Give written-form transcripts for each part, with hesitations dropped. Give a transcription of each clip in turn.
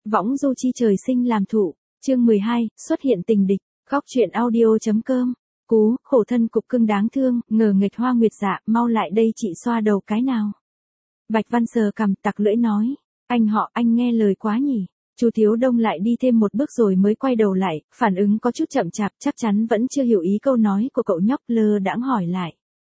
Võng du chi trời sinh làm thụ, chương 12, xuất hiện tình địch, góc truyện audio.com. Cú, khổ thân cục cưng đáng thương, ngờ nghịch Hoa Nguyệt Dạ, mau lại đây chị xoa đầu cái nào. Bạch Văn sờ cằm tặc lưỡi nói, anh nghe lời quá nhỉ. Chu Thiếu Đông lại đi thêm một bước rồi mới quay đầu lại, phản ứng có chút chậm chạp, chắc chắn vẫn chưa hiểu ý câu nói của cậu nhóc, lơ đãng hỏi lại.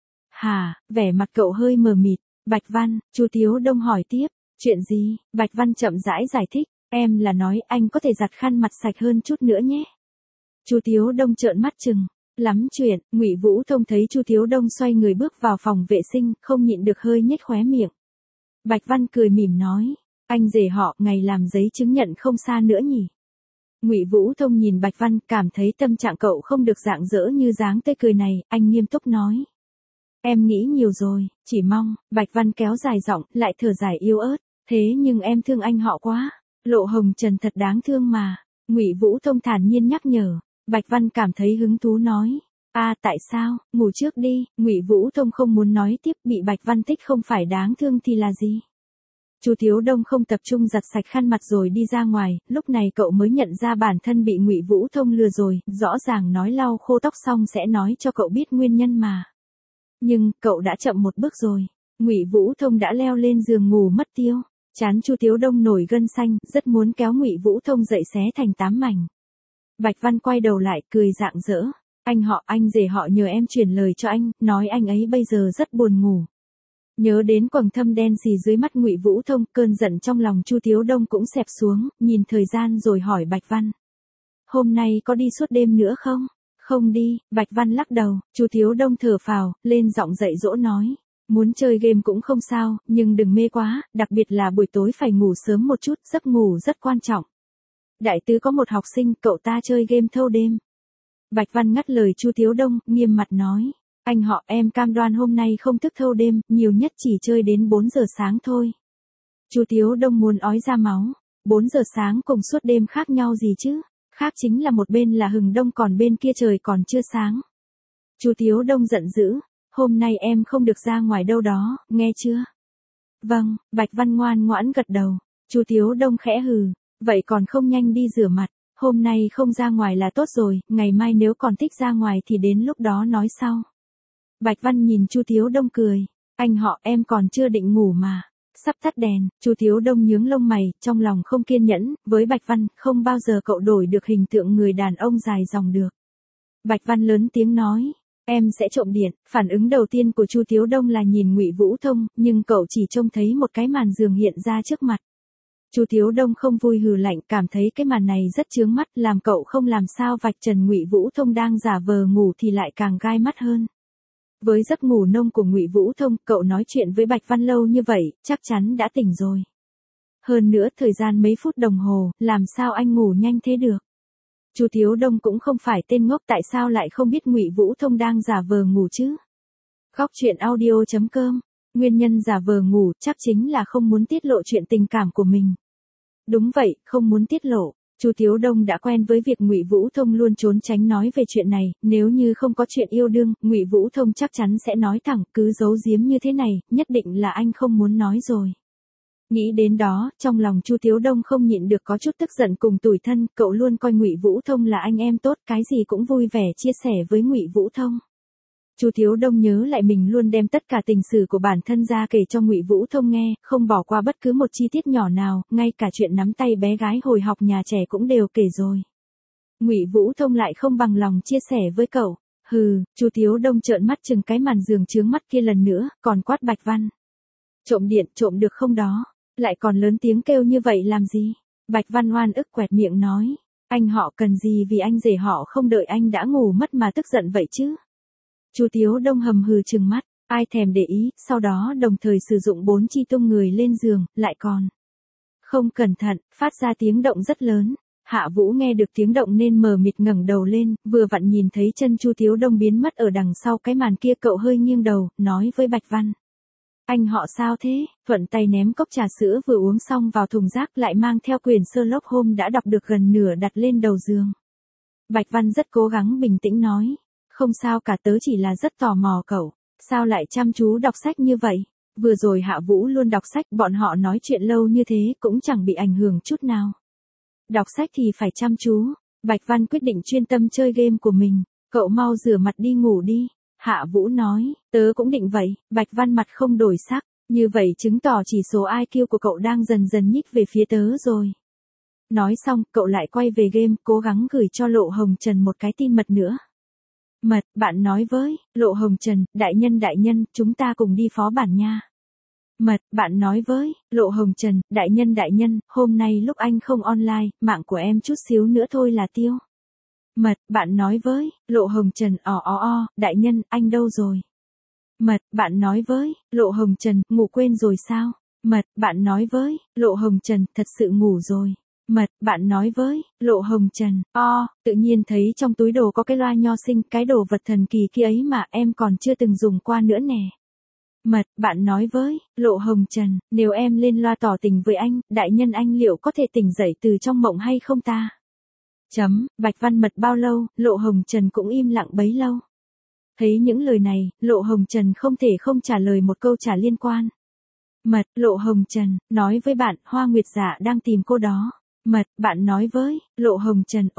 Hà, vẻ mặt cậu hơi mờ mịt. Bạch Văn, Chu Thiếu Đông hỏi tiếp, chuyện gì? Bạch Văn chậm rãi giải thích, em là nói anh có thể giặt khăn mặt sạch hơn chút nữa nhé. Chu Thiếu Đông trợn mắt trừng, lắm chuyện. Ngụy Vũ Thông thấy Chu Thiếu Đông xoay người bước vào phòng vệ sinh, không nhịn được hơi nhếch khóe miệng. Bạch Văn cười mỉm nói, anh rể họ, ngày làm giấy chứng nhận không xa nữa nhỉ. Ngụy Vũ Thông nhìn Bạch Văn, cảm thấy tâm trạng cậu không được rạng rỡ như dáng tươi cười này, anh nghiêm túc nói. Em nghĩ nhiều rồi, chỉ mong. Bạch Văn kéo dài giọng, lại thở dài yếu ớt, thế nhưng em thương anh họ quá. Lộ Hồng Trần thật đáng thương mà. Ngụy Vũ Thông thản nhiên nhắc nhở. Bạch Văn cảm thấy hứng thú nói, tại sao, ngủ trước đi. Ngụy Vũ Thông không muốn nói tiếp, bị Bạch Văn thích không phải đáng thương thì là gì. Chu Thiếu Đông không tập trung giặt sạch khăn mặt rồi đi ra ngoài, lúc này cậu mới nhận ra bản thân bị Ngụy Vũ Thông lừa rồi, rõ ràng nói lau khô tóc xong sẽ nói cho cậu biết nguyên nhân mà. Nhưng, cậu đã chậm một bước rồi. Ngụy Vũ Thông đã leo lên giường ngủ mất tiêu. Trán Chu Thiếu Đông nổi gân xanh, rất muốn kéo Ngụy Vũ Thông dậy xé thành 8 mảnh. Bạch Văn quay đầu lại, cười rạng rỡ. Anh rể họ nhờ em truyền lời cho anh, nói anh ấy bây giờ rất buồn ngủ. Nhớ đến quầng thâm đen xì dưới mắt Ngụy Vũ Thông, cơn giận trong lòng Chu Thiếu Đông cũng xẹp xuống, nhìn thời gian rồi hỏi Bạch Văn. Hôm nay có đi suốt đêm nữa không? Không đi. Bạch Văn lắc đầu. Chu Thiếu Đông thở phào, lên giọng dạy dỗ nói. Muốn chơi game cũng không sao, nhưng đừng mê quá, đặc biệt là buổi tối phải ngủ sớm một chút, giấc ngủ rất quan trọng. Đại tứ có một học sinh, cậu ta chơi game thâu đêm. Bạch Văn ngắt lời Chu Thiếu Đông, nghiêm mặt nói. Anh họ, em cam đoan hôm nay không thức thâu đêm, nhiều nhất chỉ chơi đến 4 giờ sáng thôi. Chu Thiếu Đông muốn ói ra máu. 4 giờ sáng cùng suốt đêm khác nhau gì chứ? Khác chính là một bên là hừng đông còn bên kia trời còn chưa sáng. Chu Thiếu Đông giận dữ, hôm nay em không được ra ngoài đâu đó, nghe chưa? Vâng. Bạch Văn ngoan ngoãn gật đầu. Chu Thiếu Đông khẽ hừ, vậy còn không nhanh đi rửa mặt, hôm nay không ra ngoài là tốt rồi, ngày mai nếu còn thích ra ngoài thì đến lúc đó nói sau. Bạch Văn nhìn Chu Thiếu Đông cười, anh họ, em còn chưa định ngủ mà. Sắp tắt đèn. Chu Thiếu Đông nhướng lông mày, trong lòng không kiên nhẫn, với Bạch Văn, không bao giờ cậu đổi được hình tượng người đàn ông dài dòng được. Bạch Văn lớn tiếng nói, em sẽ trộm điện. Phản ứng đầu tiên của Chu Thiếu Đông là nhìn Ngụy Vũ Thông, nhưng cậu chỉ trông thấy một cái màn giường hiện ra trước mặt. Chu Thiếu Đông không vui hừ lạnh, cảm thấy cái màn này rất chướng mắt, làm cậu không làm sao vạch trần Ngụy Vũ Thông đang giả vờ ngủ thì lại càng gai mắt hơn. Với giấc ngủ nông của Ngụy Vũ Thông, cậu nói chuyện với Bạch Văn lâu như vậy, chắc chắn đã tỉnh rồi. Hơn nữa thời gian mấy phút đồng hồ, làm sao anh ngủ nhanh thế được? Chu Thiếu Đông cũng không phải tên ngốc, tại sao lại không biết Ngụy Vũ Thông đang giả vờ ngủ chứ? Góc truyện audio.com. Nguyên nhân giả vờ ngủ chắc chính là không muốn tiết lộ chuyện tình cảm của mình. Đúng vậy, không muốn tiết lộ. Chu Thiếu Đông đã quen với việc Ngụy Vũ Thông luôn trốn tránh nói về chuyện này, nếu như không có chuyện yêu đương, Ngụy Vũ Thông chắc chắn sẽ nói thẳng, cứ giấu giếm như thế này, nhất định là anh không muốn nói rồi. Nghĩ đến đó, trong lòng Chu Thiếu Đông không nhịn được có chút tức giận cùng tủi thân, cậu luôn coi Ngụy Vũ Thông là anh em tốt, cái gì cũng vui vẻ chia sẻ với Ngụy Vũ Thông. Chu Thiếu Đông nhớ lại mình luôn đem tất cả tình sử của bản thân ra kể cho Ngụy Vũ Thông nghe, không bỏ qua bất cứ một chi tiết nhỏ nào, ngay cả chuyện nắm tay bé gái hồi học nhà trẻ cũng đều kể rồi. Ngụy Vũ Thông lại không bằng lòng chia sẻ với cậu. Hừ. Chu Thiếu Đông trợn mắt chừng cái màn giường chướng mắt kia lần nữa, còn quát Bạch Văn. Trộm điện, trộm được không đó? Lại còn lớn tiếng kêu như vậy làm gì? Bạch Văn oan ức quẹt miệng nói, anh họ cần gì vì anh rể họ không đợi anh đã ngủ mất mà tức giận vậy chứ? Chu Thiếu Đông hầm hừ trừng mắt, ai thèm để ý, sau đó đồng thời sử dụng 4 chi tung người lên giường, lại còn không cẩn thận, phát ra tiếng động rất lớn. Hạ Vũ nghe được tiếng động nên mờ mịt ngẩng đầu lên, vừa vặn nhìn thấy chân Chu Thiếu Đông biến mất ở đằng sau cái màn kia, cậu hơi nghiêng đầu, nói với Bạch Văn. Anh họ sao thế? Thuận tay ném cốc trà sữa vừa uống xong vào thùng rác, lại mang theo quyển Sherlock Holmes đã đọc được gần nửa đặt lên đầu giường. Bạch Văn rất cố gắng bình tĩnh nói. Không sao cả, tớ chỉ là rất tò mò cậu, sao lại chăm chú đọc sách như vậy? Vừa rồi Hạ Vũ luôn đọc sách, bọn họ nói chuyện lâu như thế cũng chẳng bị ảnh hưởng chút nào. Đọc sách thì phải chăm chú. Bạch Văn quyết định chuyên tâm chơi game của mình. Cậu mau rửa mặt đi ngủ đi. Hạ Vũ nói, tớ cũng định vậy. Bạch Văn mặt không đổi sắc. Như vậy chứng tỏ chỉ số IQ của cậu đang dần dần nhích về phía tớ rồi. Nói xong, cậu lại quay về game, cố gắng gửi cho Lộ Hồng Trần một cái tin mật nữa. Mật, bạn nói với, Lộ Hồng Trần, đại nhân, chúng ta cùng đi phó bản nha. Mật, bạn nói với, Lộ Hồng Trần, đại nhân, hôm nay lúc anh không online, mạng của em chút xíu nữa thôi là tiêu. Mật, bạn nói với, Lộ Hồng Trần, đại nhân, anh đâu rồi? Mật, bạn nói với, Lộ Hồng Trần, ngủ quên rồi sao? Mật, bạn nói với, Lộ Hồng Trần, thật sự ngủ rồi. Mật, bạn nói với, Lộ Hồng Trần, tự nhiên thấy trong túi đồ có cái loa nho sinh, cái đồ vật thần kỳ kia ấy mà em còn chưa từng dùng qua nữa nè. Mật, bạn nói với, Lộ Hồng Trần, nếu em lên loa tỏ tình với anh, đại nhân anh liệu có thể tỉnh dậy từ trong mộng hay không ta? Bạch Văn mật bao lâu, Lộ Hồng Trần cũng im lặng bấy lâu. Thấy những lời này, Lộ Hồng Trần không thể không trả lời một câu trả liên quan. Mật, Lộ Hồng Trần, nói với bạn, Hoa Nguyệt Dạ đang tìm cô đó. Mật, bạn nói với, Lộ Hồng Trần,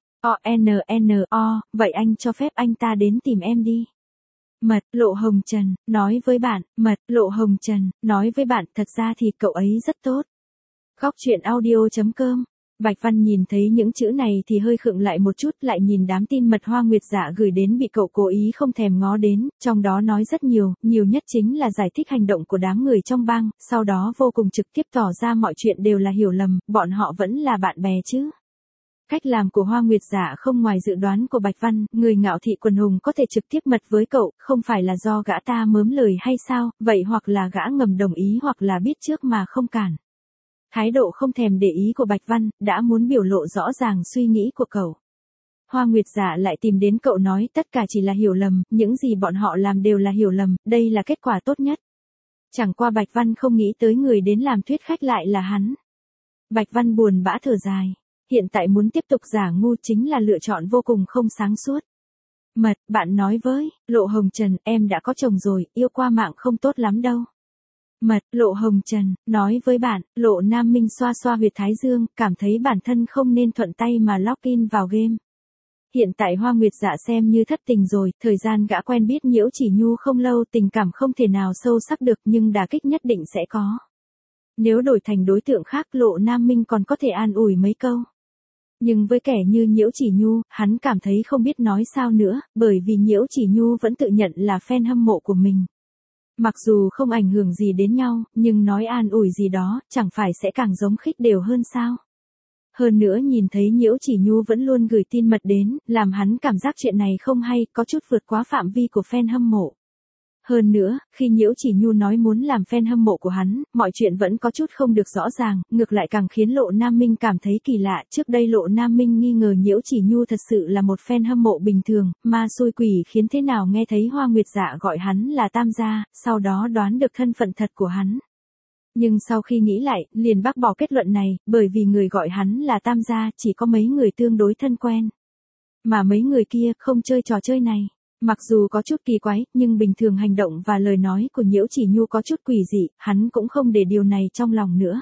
vậy anh cho phép anh ta đến tìm em đi. Mật, Lộ Hồng Trần, nói với bạn, Mật, Lộ Hồng Trần, nói với bạn, thật ra thì cậu ấy rất tốt. Góc truyện audio.com. Bạch Văn nhìn thấy những chữ này thì hơi khựng lại một chút, lại nhìn đám tin mật Hoa Nguyệt Dạ gửi đến bị cậu cố ý không thèm ngó đến, trong đó nói rất nhiều nhất chính là giải thích hành động của đám người trong bang, sau đó vô cùng trực tiếp tỏ ra mọi chuyện đều là hiểu lầm, bọn họ vẫn là bạn bè chứ. Cách làm của Hoa Nguyệt Dạ không ngoài dự đoán của Bạch Văn, người Ngạo Thị Quần Hùng có thể trực tiếp mật với cậu, không phải là do gã ta mớm lời hay sao, vậy hoặc là gã ngầm đồng ý hoặc là biết trước mà không cản. Thái độ không thèm để ý của Bạch Văn, đã muốn biểu lộ rõ ràng suy nghĩ của cậu. Hoa Nguyệt Dạ lại tìm đến cậu nói tất cả chỉ là hiểu lầm, những gì bọn họ làm đều là hiểu lầm, đây là kết quả tốt nhất. Chẳng qua Bạch Văn không nghĩ tới người đến làm thuyết khách lại là hắn. Bạch Văn buồn bã thở dài. Hiện tại muốn tiếp tục giả ngu chính là lựa chọn vô cùng không sáng suốt. Mật, bạn nói với, Lộ Hồng Trần, em đã có chồng rồi, yêu qua mạng không tốt lắm đâu. Mật, Lộ Hồng Trần, nói với bạn, Lộ Nam Minh xoa xoa huyệt thái dương, cảm thấy bản thân không nên thuận tay mà login vào game. Hiện tại Hoa Nguyệt Dạ xem như thất tình rồi, thời gian gã quen biết Nhiễu Chỉ Nhu không lâu, tình cảm không thể nào sâu sắc được nhưng đả kích nhất định sẽ có. Nếu đổi thành đối tượng khác Lộ Nam Minh còn có thể an ủi mấy câu. Nhưng với kẻ như Nhiễu Chỉ Nhu, hắn cảm thấy không biết nói sao nữa, bởi vì Nhiễu Chỉ Nhu vẫn tự nhận là fan hâm mộ của mình. Mặc dù không ảnh hưởng gì đến nhau, nhưng nói an ủi gì đó, chẳng phải sẽ càng giống khích đều hơn sao? Hơn nữa nhìn thấy Nhiễu Chỉ Nhu vẫn luôn gửi tin mật đến, làm hắn cảm giác chuyện này không hay, có chút vượt quá phạm vi của fan hâm mộ. Hơn nữa, khi Nhiễu Chỉ Nhu nói muốn làm fan hâm mộ của hắn, mọi chuyện vẫn có chút không được rõ ràng, ngược lại càng khiến Lộ Nam Minh cảm thấy kỳ lạ. Trước đây Lộ Nam Minh nghi ngờ Nhiễu Chỉ Nhu thật sự là một fan hâm mộ bình thường, ma xui quỷ khiến thế nào nghe thấy Hoa Nguyệt Dạ gọi hắn là Tam gia, sau đó đoán được thân phận thật của hắn. Nhưng sau khi nghĩ lại, liền bác bỏ kết luận này, bởi vì người gọi hắn là Tam gia chỉ có mấy người tương đối thân quen. Mà mấy người kia không chơi trò chơi này. Mặc dù có chút kỳ quái, nhưng bình thường hành động và lời nói của Nhiễu Chỉ Nhu có chút quỷ dị, hắn cũng không để điều này trong lòng nữa.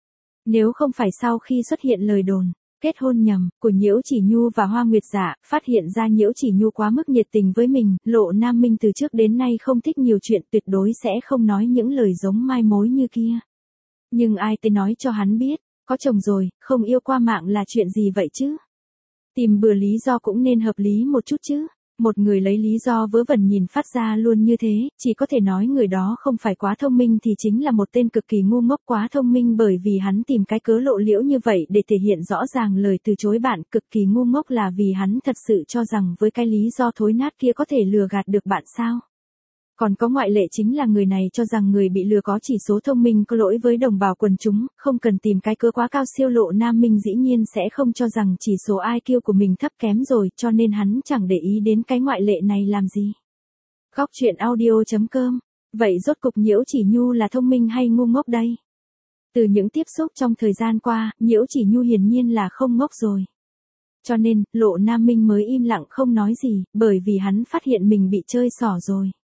Nếu không phải sau khi xuất hiện lời đồn, kết hôn nhầm, của Nhiễu Chỉ Nhu và Hoa Nguyệt Dạ, phát hiện ra Nhiễu Chỉ Nhu quá mức nhiệt tình với mình, Lộ Nam Minh từ trước đến nay không thích nhiều chuyện, tuyệt đối sẽ không nói những lời giống mai mối như kia. Nhưng ai tới nói cho hắn biết, có chồng rồi, không yêu qua mạng là chuyện gì vậy chứ? Tìm bừa lý do cũng nên hợp lý một chút chứ. Một người lấy lý do vớ vẩn nhìn phát ra luôn như thế, chỉ có thể nói người đó không phải quá thông minh thì chính là một tên cực kỳ ngu ngốc. Quá thông minh bởi vì hắn tìm cái cớ lộ liễu như vậy để thể hiện rõ ràng lời từ chối bạn. Cực kỳ ngu ngốc là vì hắn thật sự cho rằng với cái lý do thối nát kia có thể lừa gạt được bạn sao. Còn có ngoại lệ chính là người này cho rằng người bị lừa có chỉ số thông minh có lỗi với đồng bào quần chúng, không cần tìm cái cớ quá cao siêu. Lộ Nam Minh dĩ nhiên sẽ không cho rằng chỉ số IQ của mình thấp kém rồi, cho nên hắn chẳng để ý đến cái ngoại lệ này làm gì. Góc truyện audio.com. Vậy rốt cục Nhiễu Chỉ Nhu là thông minh hay ngu ngốc đây? Từ những tiếp xúc trong thời gian qua, Nhiễu Chỉ Nhu hiển nhiên là không ngốc rồi. Cho nên, Lộ Nam Minh mới im lặng không nói gì, bởi vì hắn phát hiện mình bị chơi xỏ rồi.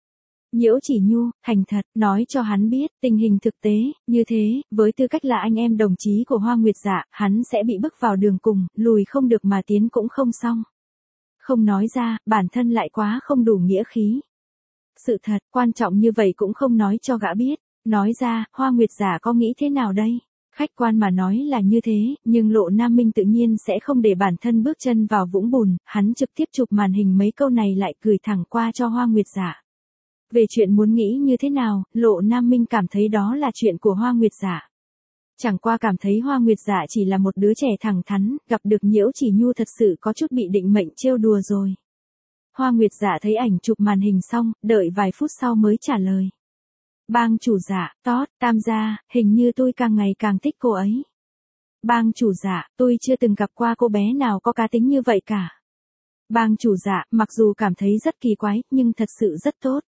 Nhiễu Chỉ Nhu, thành thật, nói cho hắn biết, tình hình thực tế, như thế, với tư cách là anh em đồng chí của Hoa Nguyệt Dạ, hắn sẽ bị bức vào đường cùng, lùi không được mà tiến cũng không xong. Không nói ra, bản thân lại quá không đủ nghĩa khí. Sự thật, quan trọng như vậy cũng không nói cho gã biết. Nói ra, Hoa Nguyệt Dạ có nghĩ thế nào đây? Khách quan mà nói là như thế, nhưng Lộ Nam Minh tự nhiên sẽ không để bản thân bước chân vào vũng bùn, hắn trực tiếp chụp màn hình mấy câu này lại gửi thẳng qua cho Hoa Nguyệt Dạ. Về chuyện muốn nghĩ như thế nào, Lộ Nam Minh cảm thấy đó là chuyện của Hoa Nguyệt Dạ. Chẳng qua cảm thấy Hoa Nguyệt Dạ chỉ là một đứa trẻ thẳng thắn, gặp được Nhiễu Chỉ Nhu thật sự có chút bị định mệnh trêu đùa rồi. Hoa Nguyệt Dạ thấy ảnh chụp màn hình xong, đợi vài phút sau mới trả lời. Bang chủ Dạ, Tam gia, hình như tôi càng ngày càng thích cô ấy. Bang chủ Dạ, tôi chưa từng gặp qua cô bé nào có cá tính như vậy cả. Bang chủ Dạ, mặc dù cảm thấy rất kỳ quái, nhưng thật sự rất tốt.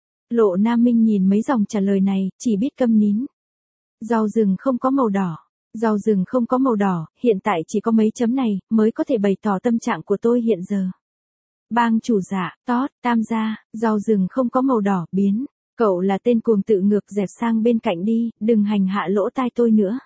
Lộ Nam Minh nhìn mấy dòng trả lời này, chỉ biết câm nín. Rau rừng không có màu đỏ. Rau rừng không có màu đỏ, hiện tại chỉ có mấy chấm này, mới có thể bày tỏ tâm trạng của tôi hiện giờ. Bang chủ Dạ, Tam gia, rau rừng không có màu đỏ, biến. Cậu là tên cuồng tự ngược, dẹp sang bên cạnh đi, đừng hành hạ lỗ tai tôi nữa.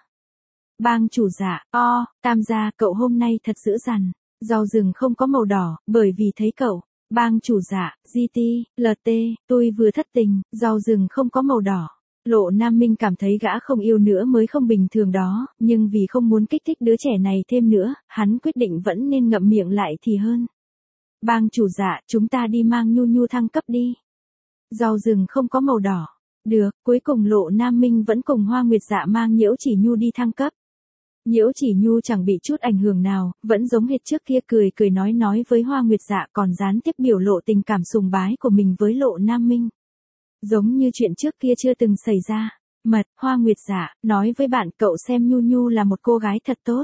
Bang chủ Dạ, Tam gia, cậu hôm nay thật dữ dằn. Rau rừng không có màu đỏ, bởi vì thấy cậu. Bang chủ Dạ, GT, LT, tôi vừa thất tình, rau rừng không có màu đỏ. Lộ Nam Minh cảm thấy gã không yêu nữa mới không bình thường đó, nhưng vì không muốn kích thích đứa trẻ này thêm nữa, hắn quyết định vẫn nên ngậm miệng lại thì hơn. Bang chủ Dạ, chúng ta đi mang Nhu Nhu thăng cấp đi. Rau rừng không có màu đỏ. Được, cuối cùng Lộ Nam Minh vẫn cùng Hoa Nguyệt Dạ mang Nhiễu Chỉ Nhu đi thăng cấp. Nhiễu Chỉ Nhu chẳng bị chút ảnh hưởng nào, vẫn giống hệt trước kia cười cười nói với Hoa Nguyệt Dạ, còn gián tiếp biểu lộ tình cảm sùng bái của mình với Lộ Nam Minh. Giống như chuyện trước kia chưa từng xảy ra. Hoa Nguyệt Dạ, nói với bạn, cậu xem Nhu Nhu là một cô gái thật tốt.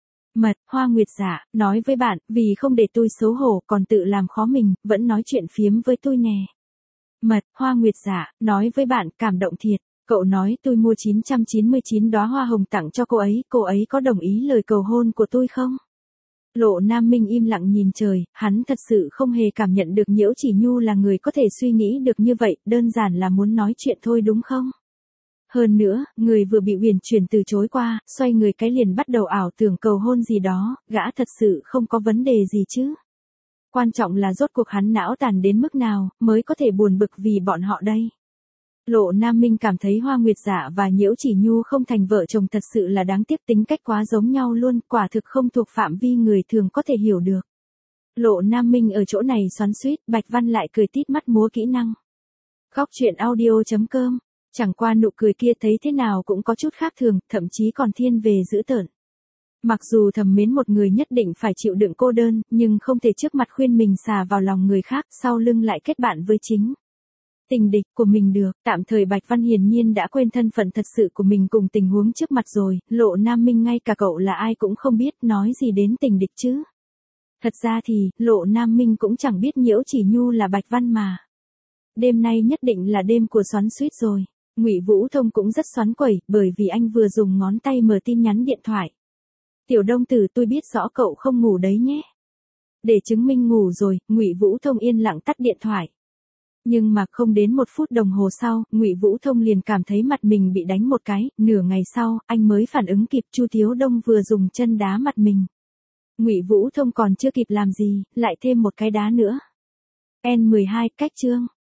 Hoa Nguyệt Dạ, nói với bạn, vì không để tôi xấu hổ còn tự làm khó mình, vẫn nói chuyện phiếm với tôi nè. Hoa Nguyệt Dạ, nói với bạn, cảm động thiệt. Cậu nói tôi mua 999 đóa hoa hồng tặng cho cô ấy có đồng ý lời cầu hôn của tôi không? Lộ Nam Minh im lặng nhìn trời, hắn thật sự không hề cảm nhận được Nhiễu Chỉ Nhu là người có thể suy nghĩ được như vậy, đơn giản là muốn nói chuyện thôi đúng không? Hơn nữa, người vừa bị uyển chuyển từ chối qua, xoay người cái liền bắt đầu ảo tưởng cầu hôn gì đó, gã thật sự không có vấn đề gì chứ. Quan trọng là rốt cuộc hắn não tàn đến mức nào, mới có thể buồn bực vì bọn họ đây. Lộ Nam Minh cảm thấy Hoa Nguyệt Dạ và Nhiễu Chỉ Nhu không thành vợ chồng thật sự là đáng tiếc, tính cách quá giống nhau luôn, quả thực không thuộc phạm vi người thường có thể hiểu được. Lộ Nam Minh ở chỗ này xoắn xuýt, Bạch Văn lại cười tít mắt múa kỹ năng. Góc truyện audio.com, chẳng qua nụ cười kia thấy thế nào cũng có chút khác thường, thậm chí còn thiên về dữ tợn. Mặc dù thầm mến một người nhất định phải chịu đựng cô đơn, nhưng không thể trước mặt khuyên mình xà vào lòng người khác, sau lưng lại kết bạn với chính tình địch của mình được. Tạm thời Bạch Văn hiển nhiên đã quên thân phận thật sự của mình cùng tình huống trước mặt rồi, Lộ Nam Minh ngay cả cậu là ai cũng không biết, nói gì đến tình địch chứ. Thật ra thì, Lộ Nam Minh cũng chẳng biết Nhiễu Chỉ Nhu là Bạch Văn mà. Đêm nay nhất định là đêm của xoắn xuýt rồi. Ngụy Vũ Thông cũng rất xoắn quẩy, bởi vì anh vừa dùng ngón tay mở tin nhắn điện thoại. Tiểu Đông Tử, tôi biết rõ cậu không ngủ đấy nhé. Để chứng minh ngủ rồi, Ngụy Vũ Thông yên lặng tắt điện thoại. Nhưng mà không đến 1 phút đồng hồ sau, Ngụy Vũ Thông liền cảm thấy mặt mình bị đánh một cái, nửa ngày sau, anh mới phản ứng kịp Chu Thiếu Đông vừa dùng chân đá mặt mình. Ngụy Vũ Thông còn chưa kịp làm gì, lại thêm một cái đá nữa. N12 cách chương.